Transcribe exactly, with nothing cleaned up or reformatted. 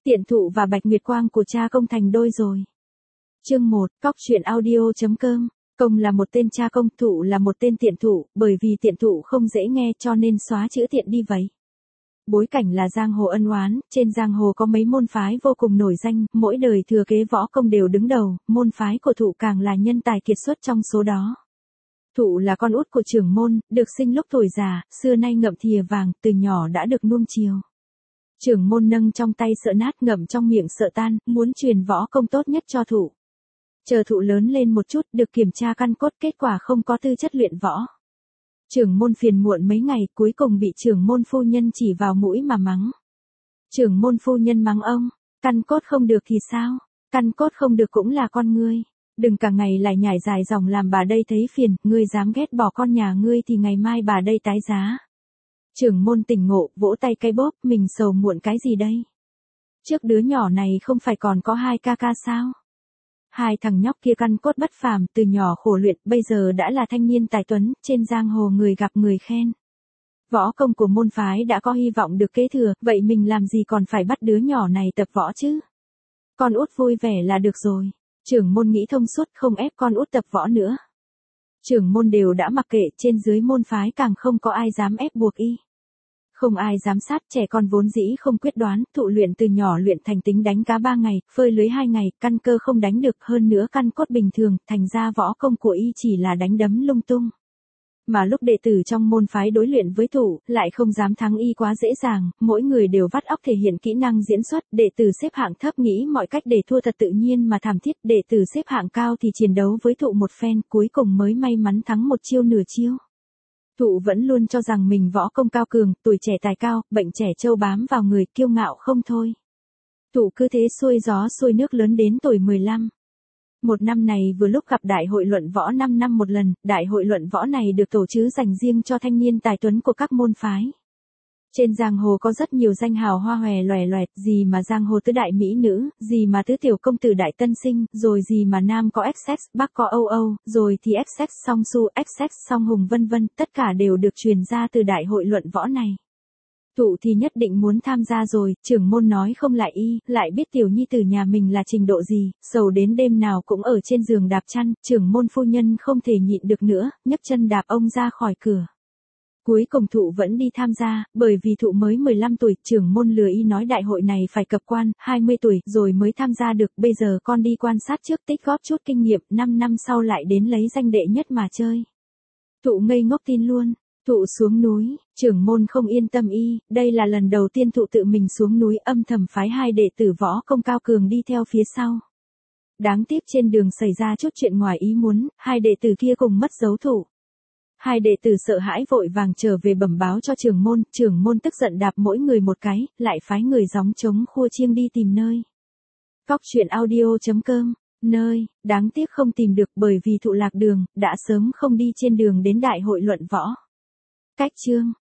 Tiện thụ và Bạch Nguyệt Quang của cha công thành đôi rồi. Chương một, cóc truyện audio.com. Công là một tên cha công, thụ là một tên tiện thụ, bởi vì tiện thụ không dễ nghe cho nên xóa chữ tiện đi vậy. Bối cảnh là giang hồ ân oán, trên giang hồ có mấy môn phái vô cùng nổi danh, mỗi đời thừa kế võ công đều đứng đầu, môn phái của thụ càng là nhân tài kiệt xuất trong số đó. Thụ là con út của trưởng môn, được sinh lúc tuổi già, xưa nay ngậm thìa vàng, từ nhỏ đã được nuông chiều. Trưởng môn nâng trong tay sợ nát, ngậm trong miệng sợ tan, muốn truyền võ công tốt nhất cho thụ. Chờ thụ lớn lên một chút, được kiểm tra căn cốt, kết quả không có tư chất luyện võ. Trưởng môn phiền muộn mấy ngày, cuối cùng bị trưởng môn phu nhân chỉ vào mũi mà mắng. Trưởng môn phu nhân mắng ông, căn cốt không được thì sao? Căn cốt không được cũng là con ngươi. Đừng cả ngày lại nhảy dài dòng làm bà đây thấy phiền, ngươi dám ghét bỏ con nhà ngươi thì ngày mai bà đây tái giá. Trưởng môn tỉnh ngộ, vỗ tay cây bóp, mình sầu muộn cái gì đây? Trước đứa nhỏ này không phải còn có hai ca ca sao? Hai thằng nhóc kia căn cốt bất phàm, từ nhỏ khổ luyện, bây giờ đã là thanh niên tài tuấn, trên giang hồ người gặp người khen. Võ công của môn phái đã có hy vọng được kế thừa, vậy mình làm gì còn phải bắt đứa nhỏ này tập võ chứ? Con út vui vẻ là được rồi. Trưởng môn nghĩ thông suốt, không ép con út tập võ nữa. Trưởng môn đều đã mặc kệ, trên dưới môn phái càng không có ai dám ép buộc y. Không ai giám sát, trẻ con vốn dĩ không quyết đoán, thụ luyện từ nhỏ luyện thành tính đánh cá ba ngày, phơi lưới hai ngày, căn cơ không đánh được, hơn nữa căn cốt bình thường, thành ra võ công của y chỉ là đánh đấm lung tung. Mà lúc đệ tử trong môn phái đối luyện với thụ, lại không dám thắng y quá dễ dàng, mỗi người đều vắt óc thể hiện kỹ năng diễn xuất, đệ tử xếp hạng thấp nghĩ mọi cách để thua thật tự nhiên mà thảm thiết, đệ tử xếp hạng cao thì chiến đấu với thụ một phen, cuối cùng mới may mắn thắng một chiêu nửa chiêu. Thụ vẫn luôn cho rằng mình võ công cao cường, tuổi trẻ tài cao, bệnh trẻ trâu bám vào người, kiêu ngạo không thôi. Thụ cứ thế xuôi gió xuôi nước lớn đến tuổi mười lăm. Một năm này vừa lúc gặp đại hội luận võ năm năm một lần, đại hội luận võ này được tổ chức dành riêng cho thanh niên tài tuấn của các môn phái. Trên giang hồ có rất nhiều danh hào hoa hòe loè loẹt, gì mà giang hồ tứ đại mỹ nữ, gì mà tứ tiểu công tử đại tân sinh, rồi gì mà nam có ích xích, bắc có Âu Âu, rồi thì ích xích song su, ích xích song hùng vân vân, tất cả đều được truyền ra từ đại hội luận võ này. Thụ thì nhất định muốn tham gia rồi, trưởng môn nói không lại y, lại biết tiểu nhi tử nhà mình là trình độ gì, sầu đến đêm nào cũng ở trên giường đạp chăn, trưởng môn phu nhân không thể nhịn được nữa, nhấc chân đạp ông ra khỏi cửa. Cuối cùng thụ vẫn đi tham gia, bởi vì thụ mới mười lăm tuổi, trưởng môn lừa y nói đại hội này phải cập quan, hai mươi tuổi rồi mới tham gia được, bây giờ con đi quan sát trước tích góp chút kinh nghiệm, năm năm sau lại đến lấy danh đệ nhất mà chơi. Thụ ngây ngốc tin luôn. Thụ xuống núi, trưởng môn không yên tâm y, đây là lần đầu tiên thụ tự mình xuống núi, âm thầm phái hai đệ tử võ công cao cường đi theo phía sau. Đáng tiếc trên đường xảy ra chút chuyện ngoài ý muốn, hai đệ tử kia cùng mất dấu thụ. Hai đệ tử sợ hãi vội vàng trở về bẩm báo cho trưởng môn, trưởng môn tức giận đạp mỗi người một cái, lại phái người gióng trống khua chiêng đi tìm nơi. Cóc truyện audio.com, nơi, đáng tiếc không tìm được bởi vì thụ lạc đường, đã sớm không đi trên đường đến đại hội luận võ. Cách chương